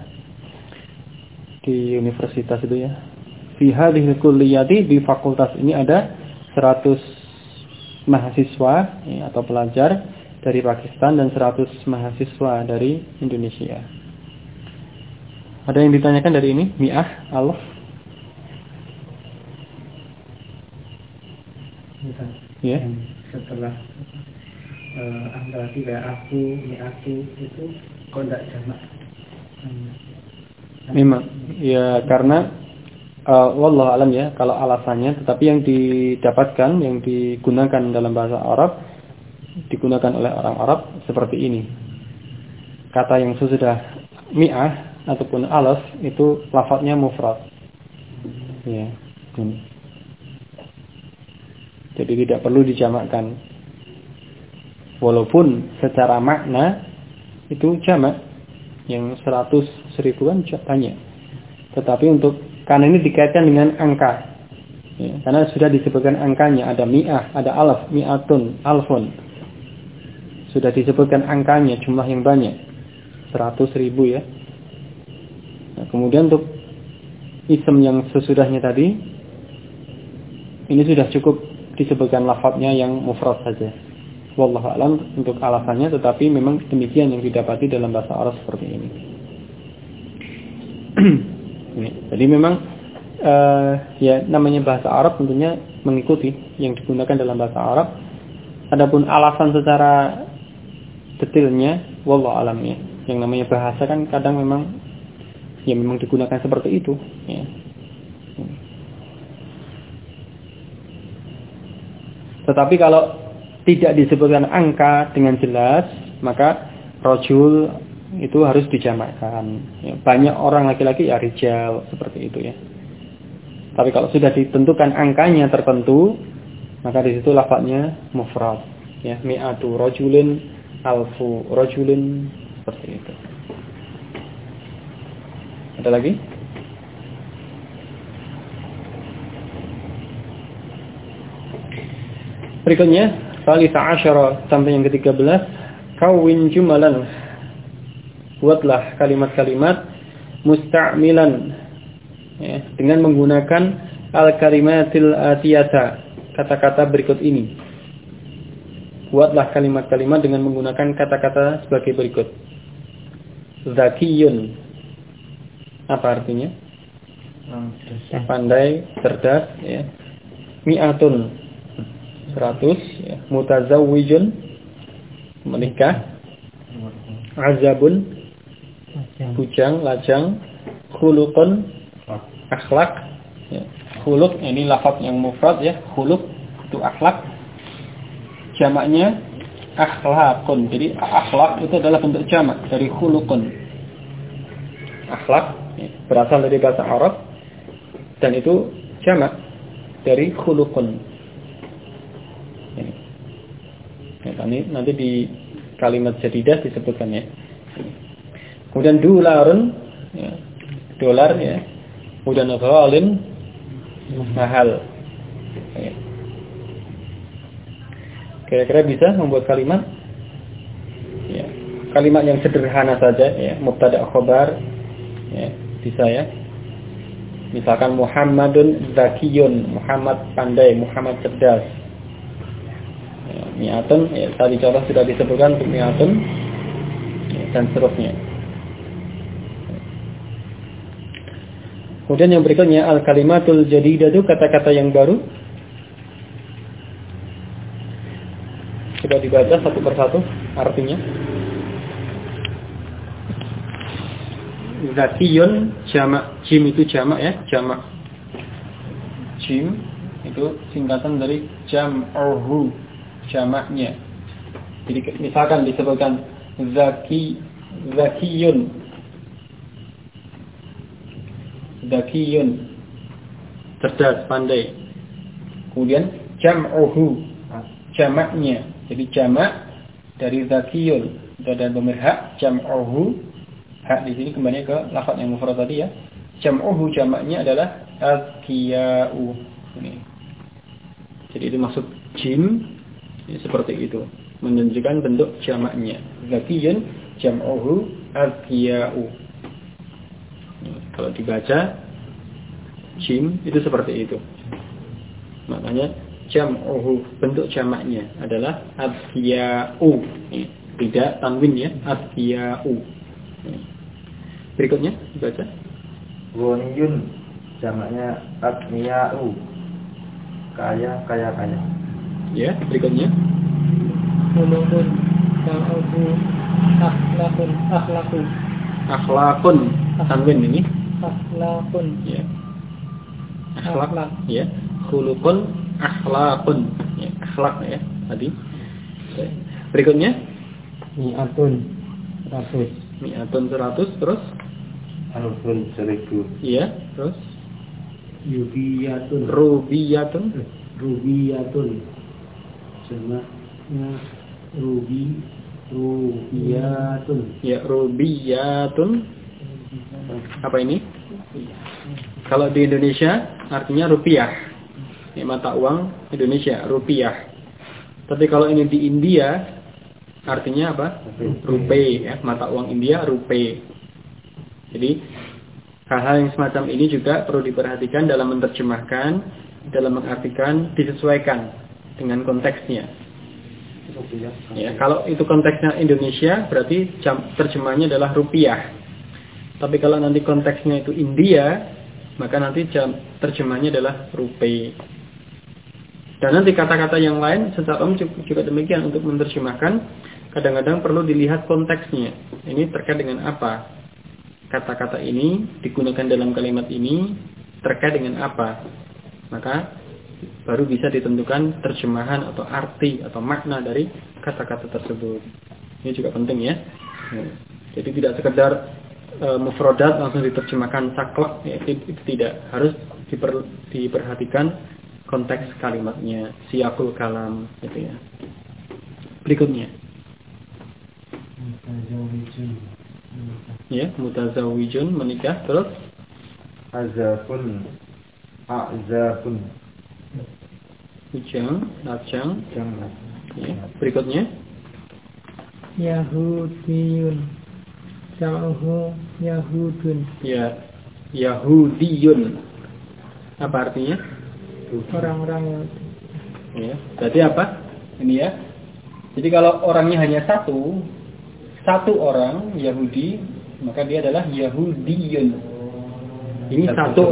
di universitas itu ya. Fi hadhihi kulliyati, di fakultas ini ada 100 mahasiswa ya, atau pelajar dari Pakistan dan 100 mahasiswa dari Indonesia. Ada yang ditanyakan dari ini? Mi'ah, alaf? Ya. Setelah angka tiga aku, mi'atu itu kok tidak jamak? Memang, ya karena wallahu alam ya, kalau alasannya, tetapi yang didapatkan, yang digunakan dalam bahasa Arab, digunakan oleh orang Arab seperti ini. Kata yang sesudah mi'ah ataupun alaf itu lafadznya mufrad. Ya, ini. Jadi tidak perlu dijamakkan. Walaupun secara makna itu jamak, yang 100 seribuan banyak. Tetapi karena ini dikaitkan dengan angka. Ya, karena sudah disebutkan angkanya, ada mi'ah, ada alaf, mi'atun, alfun. Sudah disebutkan angkanya, jumlah yang banyak. 100.000 ya. Nah, kemudian untuk isim yang sesudahnya tadi, ini sudah cukup disebutkan lafadznya yang mufrad saja. Wallahu a'lam untuk alasannya, tetapi memang demikian yang didapati dalam bahasa Arab seperti ini. Jadi memang ya namanya bahasa Arab tentunya mengikuti yang digunakan dalam bahasa Arab. Adapun alasan secara detailnya, wallahu a'lam ya. Yang namanya bahasa kan kadang memang digunakan seperti itu ya. Tetapi kalau tidak disebutkan angka dengan jelas, maka rajul itu harus dijamakkan ya. Banyak orang laki-laki ya rijal, seperti itu ya. Tapi kalau sudah ditentukan angkanya tertentu, maka di situ lafadznya mufrad ya, mi'atu rajulin, alfu rajulin, seperti itu. Ada lagi? Berikutnya, Salisa asyara sampai yang ke-13, kawin jumalan. Buatlah kalimat-kalimat musta'milan ya, dengan menggunakan al-kalimatil atiyata, kata-kata berikut ini. Buatlah kalimat-kalimat dengan menggunakan kata-kata sebagai berikut. Zakiyun. Apa artinya? Pandai, cerdas ya. Mi'atun, 100 ya. Mutazawwijun, menikah. Azabun, bujang, lajang. Khuluqun, akhlak ya. Khuluq ini lafaz yang mufrad ya. Khuluq itu akhlak. Jamaknya akhlakun. Jadi akhlak itu adalah bentuk jamak dari khuluqun. Akhlak berasal dari bahasa Arab dan itu jamak dari khuluqun. Nanti di kalimat jadidah disebutkan ya. Kemudian dolarun ya, dolar ya. Kemudian ghalin, mahal ya. Kira-kira bisa membuat kalimat ya, kalimat yang sederhana saja ya, mubtada' khabar ya, bisa ya. Misalkan Muhammadun zakiyun, Muhammad pandai, Muhammad cerdas. Ya, mi'atun ya, tadi contoh sudah disebutkan untuk mi'atun ya, dan seterusnya. Kemudian yang berikutnya al-kalimatul jadidatu, kata-kata yang baru. Coba dibaca satu persatu artinya. Zakiyun jamak, jim itu jamak ya, jamak. Jim itu singkatan dari jam'uhu, jamaknya. Jadi misalkan disebutkan zakiyun, cerdas, pandai. Kemudian jam'uhu, jamaknya. Jadi jamak dari zakiyun itu ada dhamir hak, jam'uhu, hak di sini kembali ke lafaz yang mufrad tadi ya. Jam'uhu jamaknya adalah azkiya'u. Ini. Jadi itu maksud jim ya, seperti itu, menunjukkan bentuk jamaknya. Zakiyun jam'uhu azkiya'u. Kalau dibaca jim itu seperti itu. Makanya jam'uhu bentuk jamaknya adalah azkiya'u. Tidak tanwin ya, azkiya'u. Berikutnya dibaca. Ghaniyun jamaknya aghniya'u. Kaya. Ya, berikutnya. Khuluqun jam'uhu akhlaqun. Tanwin ini. Akhlaqun. Ya. Akhlaq. Ya. Khuluqun akhlaqun. Ya, akhlak ya tadi. Berikutnya Mi'atun 100 terus. Alfun 1000. Iya, terus Rubiyatun jamaknya rubiyatun. Ya, rubiyatun. Apa ini? Kalau di Indonesia artinya rupiah. Ini mata uang Indonesia, rupiah. Tapi kalau ini di India artinya apa? Rupee ya, mata uang India rupee. Jadi hal-hal yang semacam ini juga perlu diperhatikan dalam menerjemahkan, dalam mengartikan, disesuaikan dengan konteksnya. Ya, kalau itu konteksnya Indonesia berarti terjemahnya adalah rupiah. Tapi kalau nanti konteksnya itu India, maka nanti terjemahnya adalah rupee. Dan nanti kata-kata yang lain secara umum juga demikian untuk menerjemahkan. Kadang-kadang perlu dilihat konteksnya. Ini terkait dengan apa? Kata-kata ini digunakan dalam kalimat ini terkait dengan apa? Maka baru bisa ditentukan terjemahan atau arti atau makna dari kata-kata tersebut. Ini juga penting ya. Jadi tidak sekedar mufradat langsung diterjemahkan saklek, ya, itu tidak. Harus diperhatikan konteks kalimatnya, siyaqul kalam gitu ya. Berikutnya. Ya, mutazawijun menikah, terus Azafun ujang, lajang. Ya, berikutnya Yahudiyun jam'uhu yahudun. ya, Yahudiyun. Apa artinya? Orang-orang Yahudi. Ya, berarti apa? Ini ya. Jadi kalau orangnya hanya satu orang Yahudi, maka dia adalah Yahudiyun. Ini satu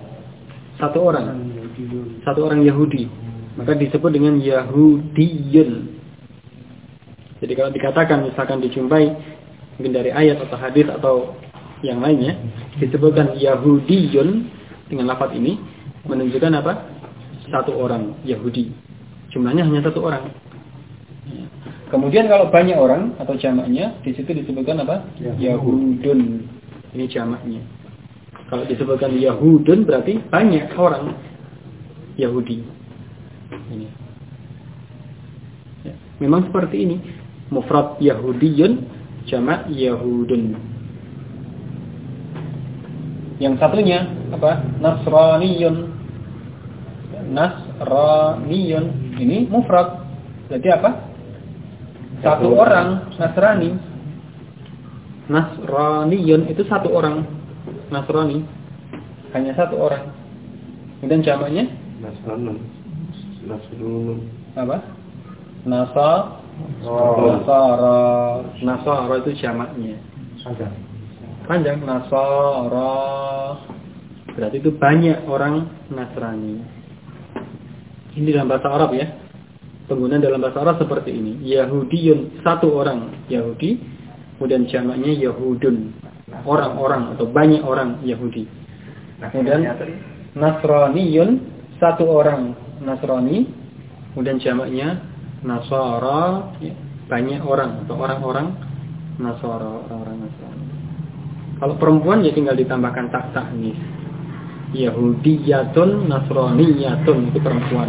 orang Yahudi, maka disebut dengan Yahudiyun. Jadi kalau dikatakan misalkan dijumpai mungkin dari ayat atau hadis atau yang lainnya disebutkan Yahudiyun dengan lafaz ini menunjukkan apa? Satu orang Yahudi. Jumlahnya hanya satu orang. Kemudian kalau banyak orang atau jamaknya, di situ disebutkan apa? Yahudun. Ini jamaknya. Kalau disebutkan Yahudun berarti banyak orang Yahudi. Ini. Ya. Memang seperti ini. Mufrad Yahudiyun, jamak Yahudun. Yang satunya apa? Nasraniyun. Ini mufrad. Berarti apa? Satu orang Nasrani. Nasraniyun itu satu orang Nasrani. Hanya satu orang. Kemudian jamaknya? Nasrun. Apa? Nasara itu jamaknya. Panjang. Nasara. Berarti itu banyak orang Nasrani. Ini dalam bahasa Arab ya. Penggunaan dalam bahasa Arab seperti ini. Yahudiyun, satu orang Yahudi. Kemudian jamaknya Yahudun. Orang-orang atau banyak orang Yahudi. Kemudian Nasraniyun, satu orang Nasrani, kemudian jamaknya Nasara, ya, banyak orang atau orang-orang Nasara, orang-orang Nasrani. Kalau perempuan ya tinggal ditambahkan tak ta'nis. Yahudiyatun, Nasraniyatun, itu perempuan.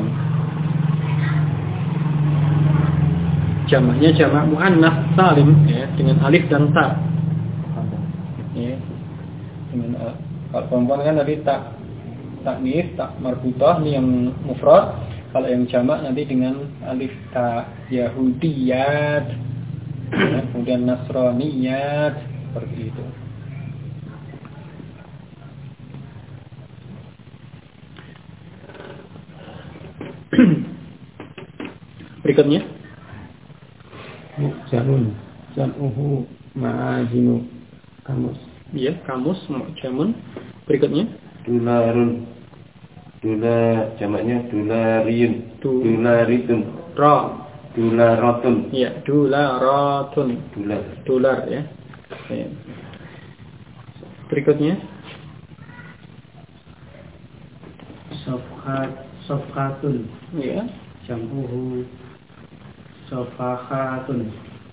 Jamaknya jamak muannats salim, ya, dengan alif dan ta. Ya. Dengan kalau perempuan kan tadi tak ta'nis, tak marbutah, ini yang mufrad. Kalau yang jamak nanti dengan alif ta, Yahudiyat, ya, kemudian Nasraniyat, seperti itu. Berikutnya Mu'jamun jam'uhu ma'ajinu kamus. ya, kamus mu'jamun. Berikutnya Dularun. Jamaknya dulariyun. Dularitun. Dularatun. Ya, dularatun. Dolar ya. Ya. Berikutnya Sofkatun ya, jam'uhu sofakatun.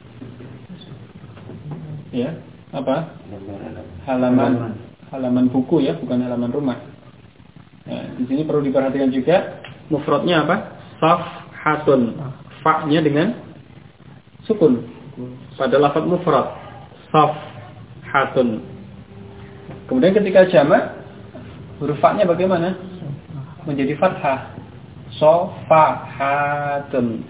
ya, apa? Halaman buku ya, bukan halaman rumah. Nah, di sini perlu diperhatikan juga mufradnya apa? Safhatun. Fa-nya dengan sukun pada lafaz mufrad. Safhatun. Kemudian ketika jamak huruf fa-nya bagaimana? Menjadi fathah. Sofahatun.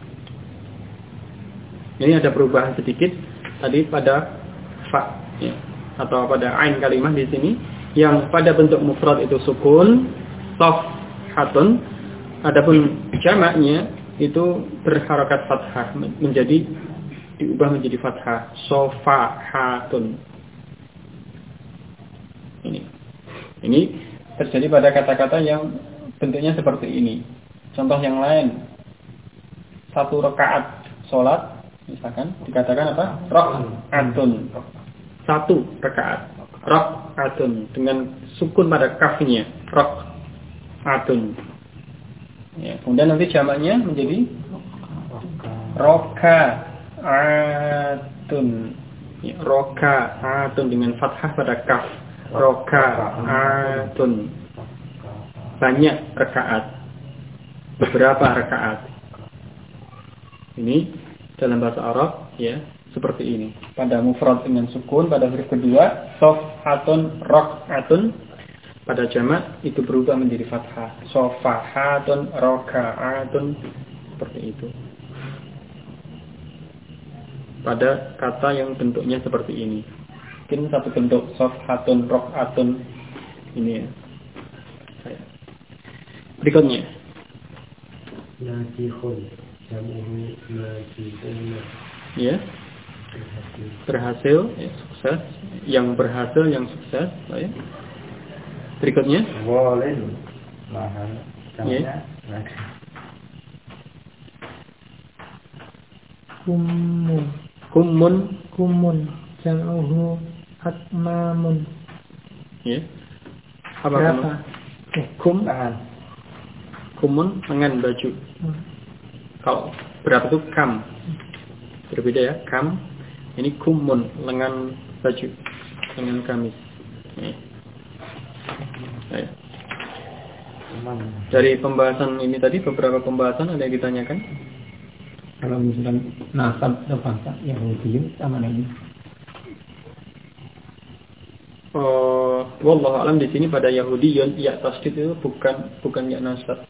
Ini ada perubahan sedikit tadi pada fa, ya, atau pada ain kalimah di sini, yang pada bentuk mufrad itu sukun, sofahatun. Adapun jamaknya itu berharakat fathah, diubah menjadi fathah. Sofahatun. Ini terjadi pada kata-kata yang bentuknya seperti ini. Contoh yang lain, 1 rakaat sholat, misalkan dikatakan apa? Rak'atun. 1 rakaat. Rak'atun dengan sukun pada kafnya. Rak'atun. Ya, kemudian nanti jamaknya menjadi roka'atun. Ya, roka'atun dengan fathah pada kaf. Roka'atun. Banyak rakaat. Beberapa rakaat. Ini dalam bahasa Arab ya seperti ini. Pada mufrad dengan sukun pada huruf kedua, sofhatun, rok'atun. Pada jamak itu berubah menjadi fathah. Sofahatun, roka'atun. Seperti itu. Pada kata yang bentuknya seperti ini. Mungkin satu bentuk sofhatun, rok'atun. Ini ya. Berikutnya Najihun jam'uhu najihun. ya, berhasil ya, sukses. Yang berhasil, yang sukses ya. Berikutnya Walin. Mahal. Jamaknya Kumun jam'uhu atmamun. ya. Apa kamu? Kumun lengan baju. Kalau berapa itu kam. Berbeda ya, kam. Ini kumun lengan baju, lengan kamis. Ya. Dari pembahasan ini tadi, beberapa pembahasan ada yang ditanyakan? Kalau misalkan nasab bangsa Yahudi sama lagi. Wallahu alam di sini pada Yahudiyun ya tasdid itu bukan ya nasab,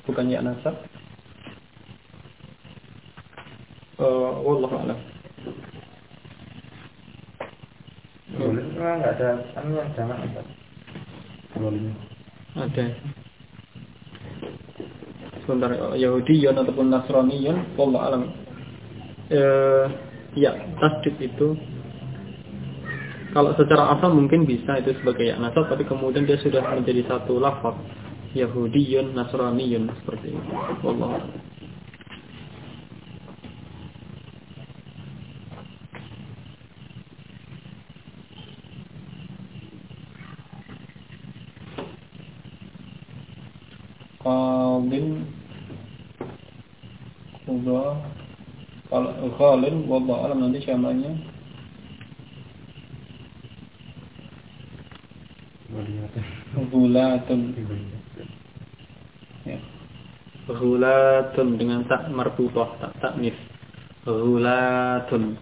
wallahu alam. Boleh enggak ada yang jamak apa? Boleh. Ada. Sebentar, Yahudiyun ataupun Nasraniyun wallahu alam. Ya tasdid itu kalau secara asal mungkin bisa itu sebagai ya nasab, tapi kemudian dia sudah menjadi satu lafaz. Yahudiyun, Nasraniyun seperti itu. Wallahu a'lam. Qalin Qudha. Kalau qalin wallahu alam nanti jamaknya Ghulatun. Ya. Ghulatun dengan tak marbuthah, tak taknis. Ghulatun.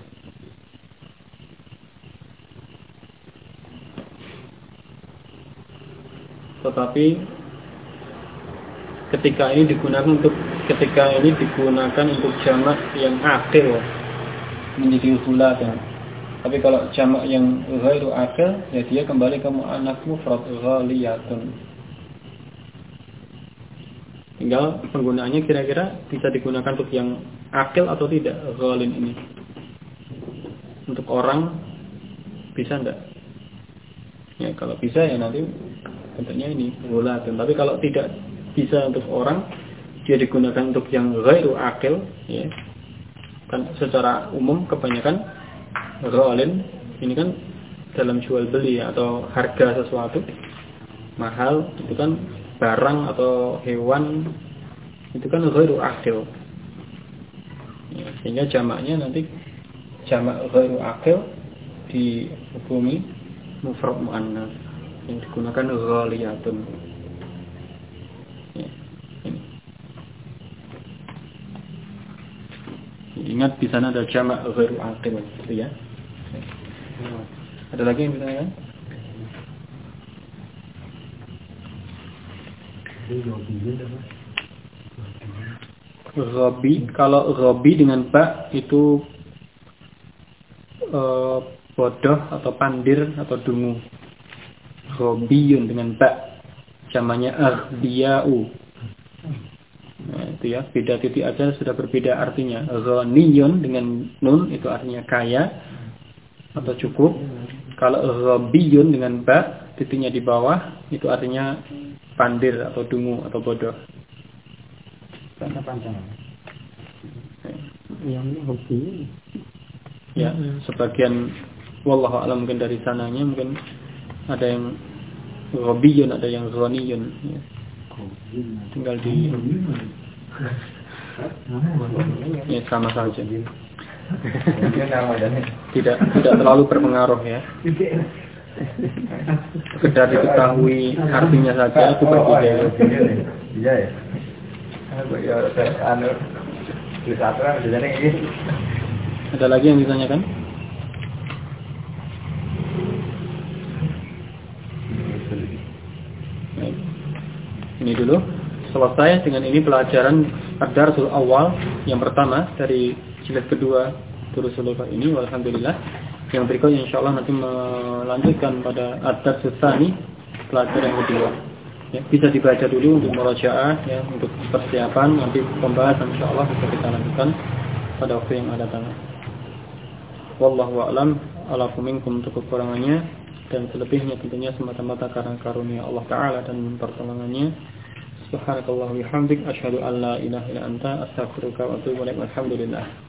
Tetapi ketika ini digunakan untuk jamak yang akhir menjadi ghulatun. Tapi kalau jamak yang ghairu akhir, ya dia kembali ke muannats mufrad ghaliyatun. Tinggal penggunaannya kira-kira bisa digunakan untuk yang akil atau tidak ghalin ini. Untuk orang bisa enggak? Ya kalau bisa ya nanti bentuknya ini ghulatun. Tapi kalau tidak bisa untuk orang, dia digunakan untuk yang ghairu akil, ya. Kan secara umum kebanyakan ghalin ini kan dalam jual beli atau harga sesuatu mahal, itu kan barang atau hewan itu kan ghairu akil, ya, sehingga jamaknya nanti jamak ghairu akil dihukumi mufrad muannats yang digunakan ghaliyatun. Ya, ini. Ingat di sana ada jamak ghairu akil, gitu ya. Ada lagi yang ditanyakan? Ghabi, kalau ghabi dengan ba itu bodoh atau pandir atau dungu. Ghabiyun dengan ba, jamaknya aghdiyau. Nah, itu ya, beda titik aja sudah berbeda artinya. Ghaniyun dengan nun itu artinya kaya atau cukup. Kalau ghabiyun dengan ba, titiknya di bawah, itu artinya pandir atau dungu atau bodoh. Karena panjang. Yang hobi. Ya, sebagian wallahu a'lam mungkin dari sananya mungkin ada yang ghabiyun, ada yang ghaniyun. Ya. Tinggal di ya sama saja. Tidak terlalu berpengaruh ya. Sekedar diketahui artinya saja itu berbeda. Iya ya. Ada lagi yang ditanyakan? Baik. Ini dulu. Selesai dengan ini pelajaran ad-darsul awal yang pertama dari jilid kedua Durusul Lughah ini. Alhamdulillah. Yang berikutnya insyaallah nanti melanjutkan pada ad-darsul tsani, pelajaran yang kedua. Ya, bisa dibaca dulu untuk murajaah ya, untuk persiapan nanti pembahasan insyaallah bisa kita lanjutkan pada waktu yang ada datang. Wallahu a'lam, alafu minkum untuk kekurangannya dan selebihnya tentunya semata-mata karena karunia Allah Ta'ala dan pertolongannya. Subhanakallah wa bihamdik asyhadu an la ilaha illa anta astaghfiruka wa atubu ilaik. Alhamdulillah.